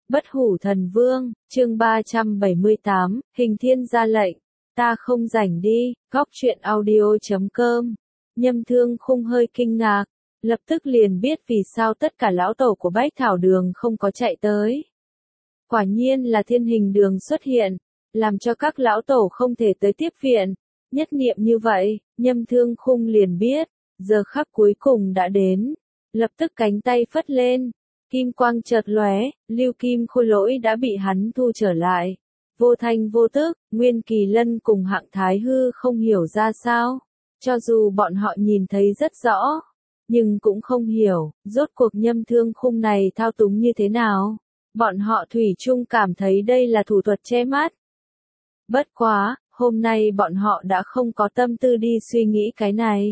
Bất hủ thần vương, chương 378, hình thiên ra lệnh, ta không rảnh đi, góc truyện audio.com. Nhâm Thương Khung hơi kinh ngạc, lập tức liền biết vì sao tất cả lão tổ của Bách Thảo Đường không có chạy tới. Quả nhiên là thiên hình đường xuất hiện, làm cho các lão tổ không thể tới tiếp viện. Nhất niệm như vậy, Nhâm Thương Khung liền biết, giờ khắc cuối cùng đã đến. Lập tức cánh tay phất lên, kim quang chợt lóe, lưu kim khôi lỗi đã bị hắn thu trở lại. Vô thanh vô tức, Nguyên Kỳ Lân cùng Hạng Thái Hư không hiểu ra sao. Cho dù bọn họ nhìn thấy rất rõ, nhưng cũng không hiểu, rốt cuộc Nhâm Thương Khung này thao túng như thế nào. Bọn họ thủy chung cảm thấy đây là thủ thuật che mắt. Bất quá, hôm nay bọn họ đã không có tâm tư đi suy nghĩ cái này.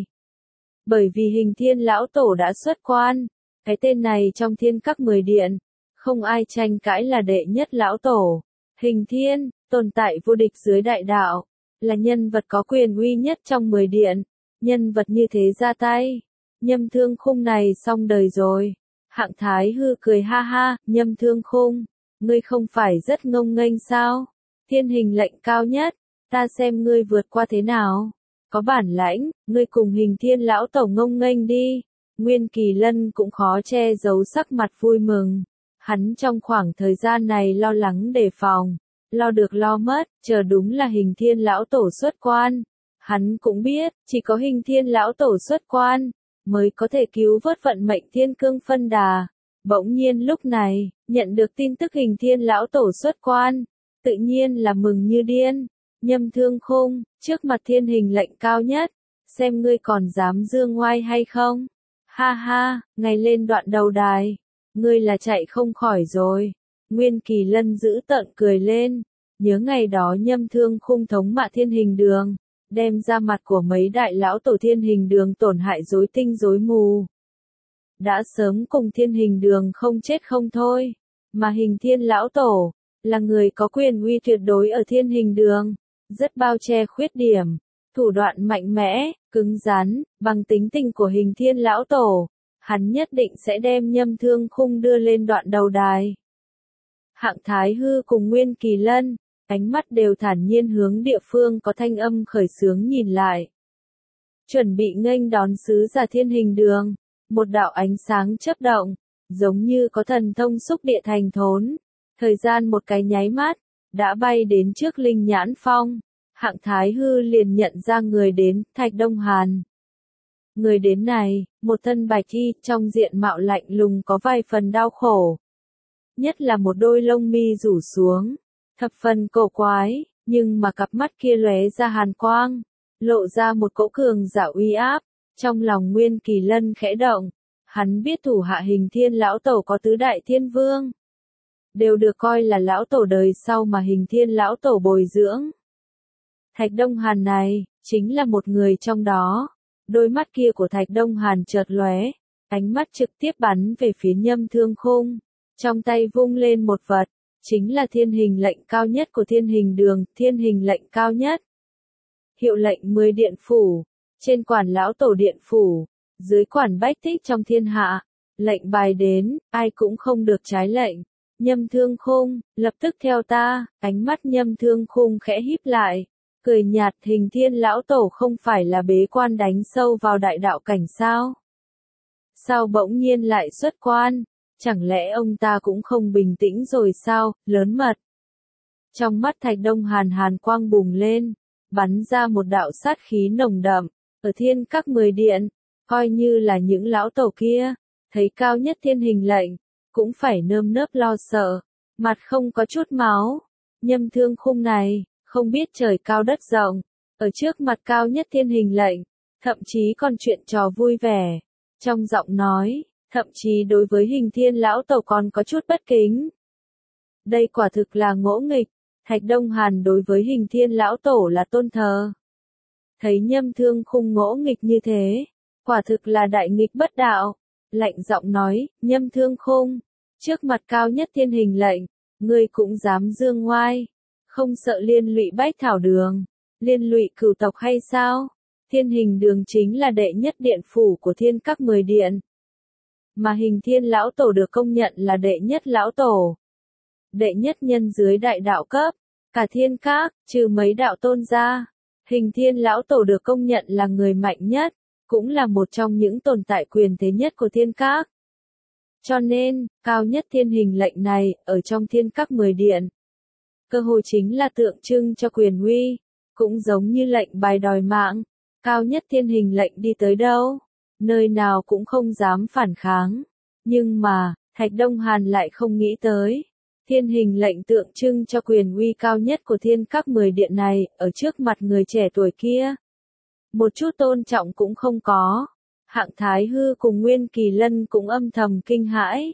Bởi vì Hình Thiên lão tổ đã xuất quan, cái tên này trong Thiên Các 10 điện, không ai tranh cãi là đệ nhất lão tổ. Hình Thiên, tồn tại vô địch dưới đại đạo, là nhân vật có quyền uy nhất trong 10 điện, nhân vật như thế ra tay, Nhâm Thương Khung này xong đời rồi. Hạng Thái Hư cười ha ha, Nhâm Thương Khung, ngươi không phải rất ngông nghênh sao? Thiên hình lệnh cao nhất, ta xem ngươi vượt qua thế nào. Có bản lãnh, ngươi cùng Hình Thiên lão tổ ngông nghênh đi. Nguyên Kỳ Lân cũng khó che giấu sắc mặt vui mừng. Hắn trong khoảng thời gian này lo lắng đề phòng, lo được lo mất, chờ đúng là Hình Thiên lão tổ xuất quan. Hắn cũng biết, chỉ có Hình Thiên lão tổ xuất quan, mới có thể cứu vớt vận mệnh Thiên Cương phân đà. Bỗng nhiên lúc này, nhận được tin tức Hình Thiên lão tổ xuất quan, tự nhiên là mừng như điên. Nhâm Thương Khung, trước mặt thiên hình lệnh cao nhất, xem ngươi còn dám dương ngoai hay không? Ha ha, ngày lên đoạn đầu đài, ngươi là chạy không khỏi rồi. Nguyên Kỳ Lân giữ tợn cười lên, nhớ ngày đó Nhâm Thương Khung thống mạ thiên hình đường, đem ra mặt của mấy đại lão tổ thiên hình đường tổn hại rối tinh rối mù. Đã sớm cùng thiên hình đường không chết không thôi, mà Hình Thiên lão tổ, là người có quyền uy tuyệt đối ở thiên hình đường, rất bao che khuyết điểm, thủ đoạn mạnh mẽ, cứng rắn, bằng tính tình của Hình Thiên lão tổ, hắn nhất định sẽ đem Nhâm Thương Khung đưa lên đoạn đầu đài. Hạng Thái Hư cùng Nguyên Kỳ Lân, ánh mắt đều thản nhiên hướng địa phương có thanh âm khởi xướng nhìn lại. Chuẩn bị nghênh đón sứ giả thiên hình đường, một đạo ánh sáng chớp động, giống như có thần thông xúc địa thành thốn. Thời gian một cái nháy mắt, đã bay đến trước Linh Nhãn Phong. Hạng Thái Hư liền nhận ra người đến, Thạch Đông Hàn. Người đến này, một thân bạch y, trong diện mạo lạnh lùng có vài phần đau khổ. Nhất là một đôi lông mi rủ xuống, thập phần cổ quái, nhưng mà cặp mắt kia lóe ra hàn quang, lộ ra một cỗ cường giả uy áp. Trong lòng Nguyên Kỳ Lân khẽ động, hắn biết thủ hạ Hình Thiên lão tổ có tứ đại thiên vương, đều được coi là lão tổ đời sau mà Hình Thiên lão tổ bồi dưỡng. Thạch Đông Hàn này, chính là một người trong đó. Đôi mắt kia của Thạch Đông Hàn chợt lóe, ánh mắt trực tiếp bắn về phía Nhâm Thương Khung. Trong tay vung lên một vật, chính là thiên hình lệnh cao nhất của thiên hình đường, thiên hình lệnh cao nhất. Hiệu lệnh 10 điện phủ, trên quản lão tổ điện phủ, dưới quản bách tích trong thiên hạ. Lệnh bài đến, ai cũng không được trái lệnh. Nhâm Thương Khung, lập tức theo ta. Ánh mắt Nhâm Thương Khung khẽ híp lại, cười nhạt, Hình Thiên lão tổ không phải là bế quan đánh sâu vào đại đạo cảnh sao? Sao bỗng nhiên lại xuất quan? Chẳng lẽ ông ta cũng không bình tĩnh rồi sao? Lớn mật. Trong mắt Thạch Đông Hàn hàn quang bùng lên, bắn ra một đạo sát khí nồng đậm. Ở Thiên Các 10 điện, coi như là những lão tổ kia, thấy cao nhất thiên hình lệnh, cũng phải nơm nớp lo sợ, mặt không có chút máu. Nhâm Thương Khung này, không biết trời cao đất rộng, ở trước mặt cao nhất thiên hình lệnh, thậm chí còn chuyện trò vui vẻ. Trong giọng nói, thậm chí đối với Hình Thiên lão tổ còn có chút bất kính. Đây quả thực là ngỗ nghịch, Thạch Đông Hàn đối với Hình Thiên lão tổ là tôn thờ. Thấy Nhâm Thương Khung ngỗ nghịch như thế, quả thực là đại nghịch bất đạo. Lạnh giọng nói, Nhâm Thương Khung, trước mặt cao nhất thiên hình lệnh, ngươi cũng dám dương ngoai, không sợ liên lụy Bách Thảo Đường, liên lụy cửu tộc hay sao? Thiên hình đường chính là đệ nhất điện phủ của Thiên Các 10 điện, mà Hình Thiên lão tổ được công nhận là đệ nhất lão tổ. đệ nhất nhân dưới đại đạo cấp, cả thiên các, trừ mấy đạo tôn ra. Hình Thiên Lão Tổ được công nhận là người mạnh nhất, cũng là một trong những tồn tại quyền thế nhất của thiên các. Cho nên, cao nhất thiên hình lệnh này, ở trong thiên các 10 điện, cơ hội chính là tượng trưng cho quyền uy, cũng giống như lệnh bài đòi mạng. Cao nhất thiên hình lệnh đi tới đâu, nơi nào cũng không dám phản kháng. Nhưng mà, Thạch Đông Hàn lại không nghĩ tới. Thiên hình lệnh tượng trưng cho quyền uy cao nhất của thiên các 10 điện này, ở trước mặt người trẻ tuổi kia. Một chút tôn trọng cũng không có. Hạng Thái Hư cùng Nguyên Kỳ Lân cũng âm thầm kinh hãi.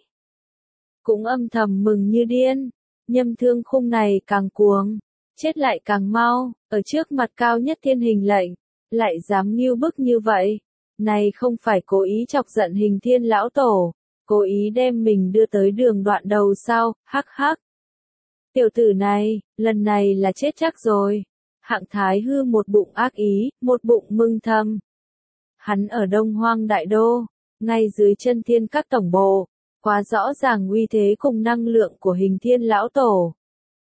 Cũng âm thầm mừng như điên. Nhâm Thương Khung này càng cuồng, chết lại càng mau, ở trước mặt cao nhất thiên hình lệnh, lại dám nghêu bức như vậy. Này không phải cố ý chọc giận Hình Thiên Lão Tổ, cố ý đem mình đưa tới đường đoạn đầu sao, hắc hắc. Tiểu tử này, lần này là chết chắc rồi. Hạng Thái Hư một bụng ác ý, một bụng mừng thầm. Hắn ở Đông Hoang Đại Đô, ngay dưới chân thiên các tổng bộ, quá rõ ràng uy thế cùng năng lượng của Hình Thiên Lão Tổ.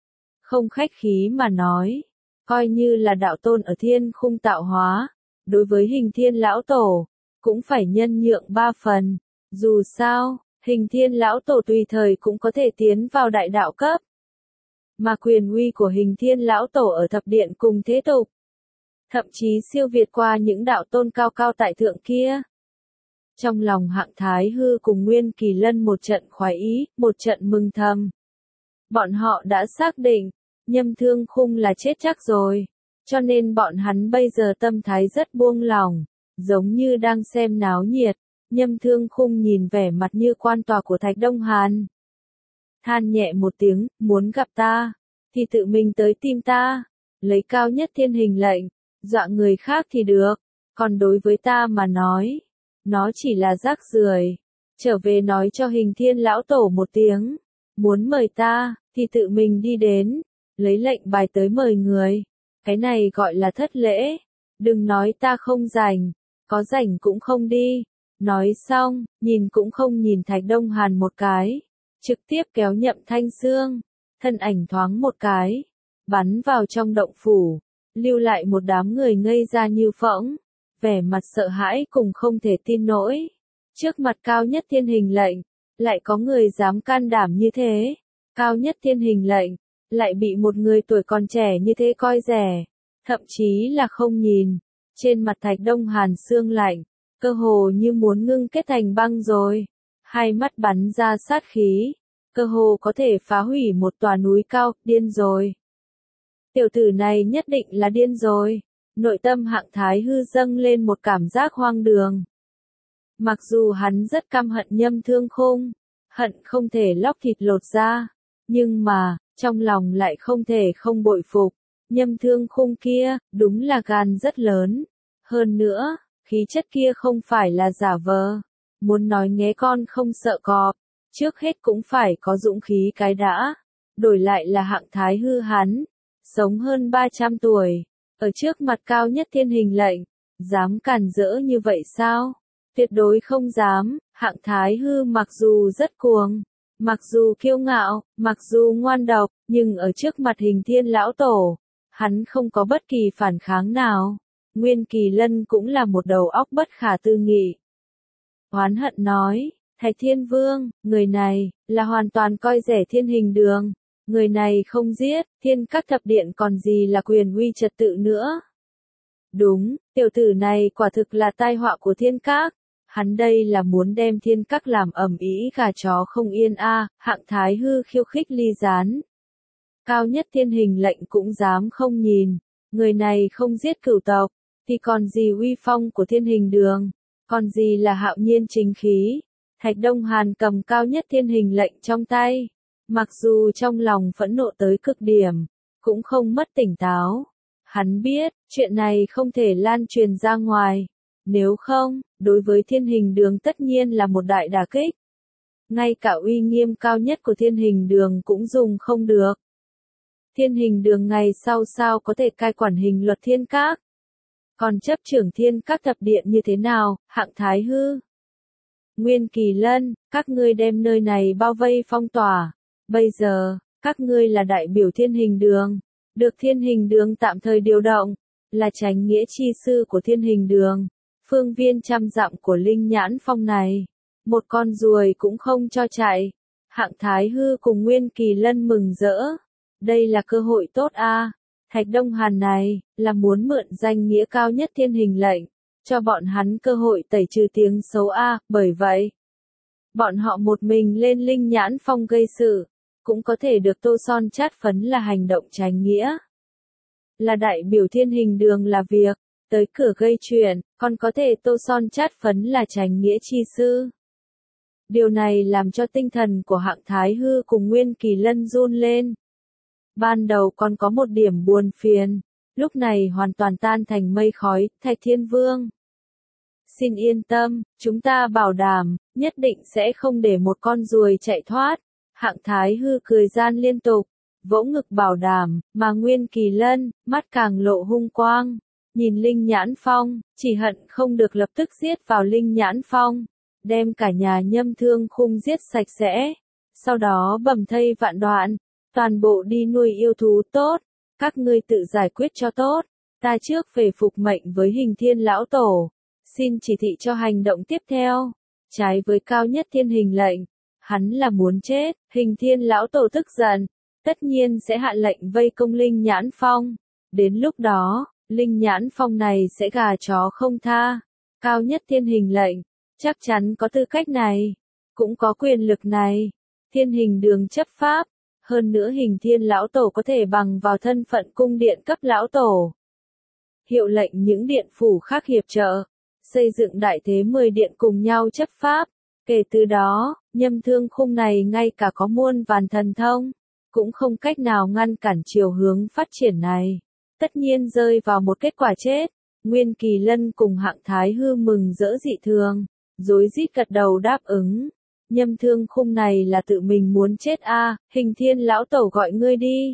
Không khách khí mà nói, coi như là đạo tôn ở thiên khung tạo hóa, đối với Hình Thiên Lão Tổ, cũng phải nhân nhượng 3 phần. Dù sao, Hình Thiên Lão Tổ tùy thời cũng có thể tiến vào đại đạo cấp. Mà quyền uy của Hình Thiên Lão Tổ ở thập điện cùng thế tục, thậm chí siêu việt qua những đạo tôn cao cao tại thượng kia. Trong lòng Hạng Thái Hư cùng Nguyên Kỳ Lân một trận khoái ý, một trận mừng thầm. Bọn họ đã xác định, Nhâm Thương Khung là chết chắc rồi, cho nên bọn hắn bây giờ tâm thái rất buông lỏng, giống như đang xem náo nhiệt. Nhâm Thương Khung nhìn vẻ mặt như quan tòa của Thạch Đông Hàn. Than nhẹ một tiếng, muốn gặp ta, thì tự mình tới tìm ta, lấy cao nhất thiên hình lệnh, dọa người khác thì được, còn đối với ta mà nói, nó chỉ là rác rưởi. Trở về nói cho Hình Thiên Lão Tổ một tiếng, muốn mời ta, thì tự mình đi đến, lấy lệnh bài tới mời người. Cái này gọi là thất lễ, đừng nói ta không rảnh, có rảnh cũng không đi. Nói xong, nhìn cũng không nhìn Thạch Đông Hàn một cái, trực tiếp kéo Nhậm Thanh Xương, thân ảnh thoáng một cái, bắn vào trong động phủ, lưu lại một đám người ngây ra như phỗng, vẻ mặt sợ hãi cùng không thể tin nổi. Trước mặt cao nhất thiên hình lệnh, lại có người dám can đảm như thế. Cao nhất thiên hình lệnh, lại bị một người tuổi còn trẻ như thế coi rẻ, thậm chí là không nhìn. Trên mặt Thạch Đông Hàn sương lạnh, cơ hồ như muốn ngưng kết thành băng rồi. Hai mắt bắn ra sát khí, cơ hồ có thể phá hủy một tòa núi cao, điên rồi. Tiểu tử này nhất định là điên rồi. Nội tâm Hạng Thái Hư dâng lên một cảm giác hoang đường. Mặc dù hắn rất căm hận Nhâm Thương Khung, hận không thể lóc thịt lột da, nhưng mà, trong lòng lại không thể không bội phục. Nhâm Thương Khung kia, đúng là gan rất lớn. Hơn nữa, khí chất kia không phải là giả vờ. Muốn nói nghé con không sợ cọp, trước hết cũng phải có dũng khí cái đã. Đổi lại là Hạng Thái Hư hắn, sống hơn 300 tuổi, ở trước mặt cao nhất thiên hình lệnh, dám cản rỡ như vậy sao? Tuyệt đối không dám. Hạng Thái Hư mặc dù rất cuồng, mặc dù kiêu ngạo, mặc dù ngoan độc, nhưng ở trước mặt Hình Thiên Lão Tổ, hắn không có bất kỳ phản kháng nào. Nguyên Kỳ Lân cũng là một đầu óc bất khả tư nghị. Oán hận nói, Thạch Thiên Vương, người này, là hoàn toàn coi rẻ thiên hình đường. Người này không giết, thiên các thập điện còn gì là quyền uy trật tự nữa. Đúng, tiểu tử này quả thực là tai họa của thiên các. Hắn đây là muốn đem thiên các làm ầm ĩ gà chó không yên a. Hạng Thái Hư khiêu khích ly gián. Cao nhất thiên hình lệnh cũng dám không nhìn. Người này không giết cửu tộc, thì còn gì uy phong của thiên hình đường, còn gì là hạo nhiên chính khí. Thạch Đông Hàn cầm cao nhất thiên hình lệnh trong tay, mặc dù trong lòng phẫn nộ tới cực điểm, cũng không mất tỉnh táo. Hắn biết, chuyện này không thể lan truyền ra ngoài, nếu không, đối với thiên hình đường tất nhiên là một đại đả kích. Ngay cả uy nghiêm cao nhất của thiên hình đường cũng dùng không được. Thiên hình đường ngày sau sao có thể cai quản hình luật thiên các? Còn chấp trưởng thiên các thập điện như thế nào, Hạng Thái Hư? Nguyên Kỳ Lân, các ngươi đem nơi này bao vây phong tỏa. Bây giờ, Các ngươi là đại biểu Thiên Hình Đường, được Thiên Hình Đường tạm thời điều động, là chánh nghĩa chi sư của Thiên Hình Đường. Phương viên trăm dặm của Linh Nhãn Phong này, một con ruồi cũng không cho chạy. Hạng Thái Hư cùng Nguyên Kỳ Lân mừng rỡ. Đây là cơ hội tốt a. Thạch Đông Hàn này, là muốn mượn danh nghĩa cao nhất Thiên Hình lệnh, cho bọn hắn cơ hội tẩy trừ tiếng xấu a. Bởi vậy, bọn họ một mình lên Linh Nhãn Phong gây sự, cũng có thể được tô son chát phấn là hành động chánh nghĩa. Là đại biểu Thiên Hình Đường là việc, tới cửa gây chuyện, còn có thể tô son chát phấn là chánh nghĩa chi sư. Điều này làm cho tinh thần của Hạng Thái Hư cùng Nguyên Kỳ Lân run lên. Ban đầu còn có một điểm buồn phiền, lúc này hoàn toàn tan thành mây khói. Thạch Thiên Vương, xin yên tâm, chúng ta bảo đảm, nhất định sẽ không để một con ruồi chạy thoát. Hạng Thái Hư cười gian liên tục, vỗ ngực bảo đảm, mà Nguyên Kỳ Lân, mắt càng lộ hung quang, nhìn Linh Nhãn Phong, chỉ hận không được lập tức giết vào Linh Nhãn Phong, đem cả nhà Nhâm Thương Khung giết sạch sẽ, sau đó bầm thây vạn đoạn, toàn bộ đi nuôi yêu thú tốt, các ngươi tự giải quyết cho tốt, ta trước về phục mệnh với Hình Thiên lão tổ, xin chỉ thị cho hành động tiếp theo, trái với cao nhất Thiên Hình lệnh, hắn là muốn chết. Hình Thiên lão tổ tức giận, tất nhiên sẽ hạ lệnh vây công Linh Nhãn Phong, đến lúc đó, Linh Nhãn Phong này sẽ gà chó không tha. Cao nhất Thiên Hình lệnh, chắc chắn có tư cách này, cũng có quyền lực này. Thiên Hình Đường chấp pháp, hơn nữa Hình Thiên lão tổ có thể bằng vào thân phận cung điện cấp lão tổ, hiệu lệnh những điện phủ khác hiệp trợ, xây dựng đại thế 10 điện cùng nhau chấp pháp. Kể từ đó, Nhâm Thương Khung này ngay cả có muôn vàn thần thông, cũng không cách nào ngăn cản chiều hướng phát triển này. Tất nhiên rơi vào một kết quả chết. Nguyên Kỳ Lân cùng Hạng Thái Hư mừng rỡ dị thường, rối rít gật đầu đáp ứng. Nhâm Thương Khung này là tự mình muốn chết a. Hình Thiên lão tổ gọi ngươi đi,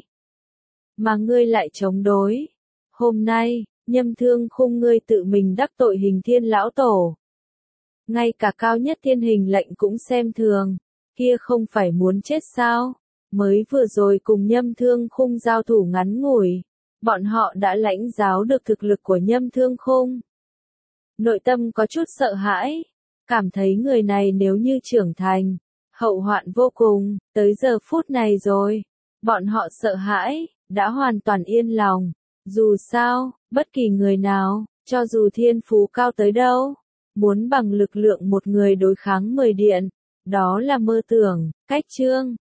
mà ngươi lại chống đối. Hôm nay, Nhâm Thương Khung ngươi tự mình đắc tội Hình Thiên lão tổ, ngay cả cao nhất Thiên Hình lệnh cũng xem thường, kia không phải muốn chết sao? Mới vừa rồi cùng Nhâm Thương Khung giao thủ ngắn ngủi, bọn họ đã lãnh giáo được thực lực của Nhâm Thương Khung. Nội tâm có chút sợ hãi, cảm thấy người này nếu như trưởng thành, hậu hoạn vô cùng. Tới giờ phút này rồi, bọn họ sợ hãi, đã hoàn toàn yên lòng. Dù sao, bất kỳ người nào, cho dù thiên phú cao tới đâu, muốn bằng lực lượng một người đối kháng 10 điện, đó là mơ tưởng. Cách chương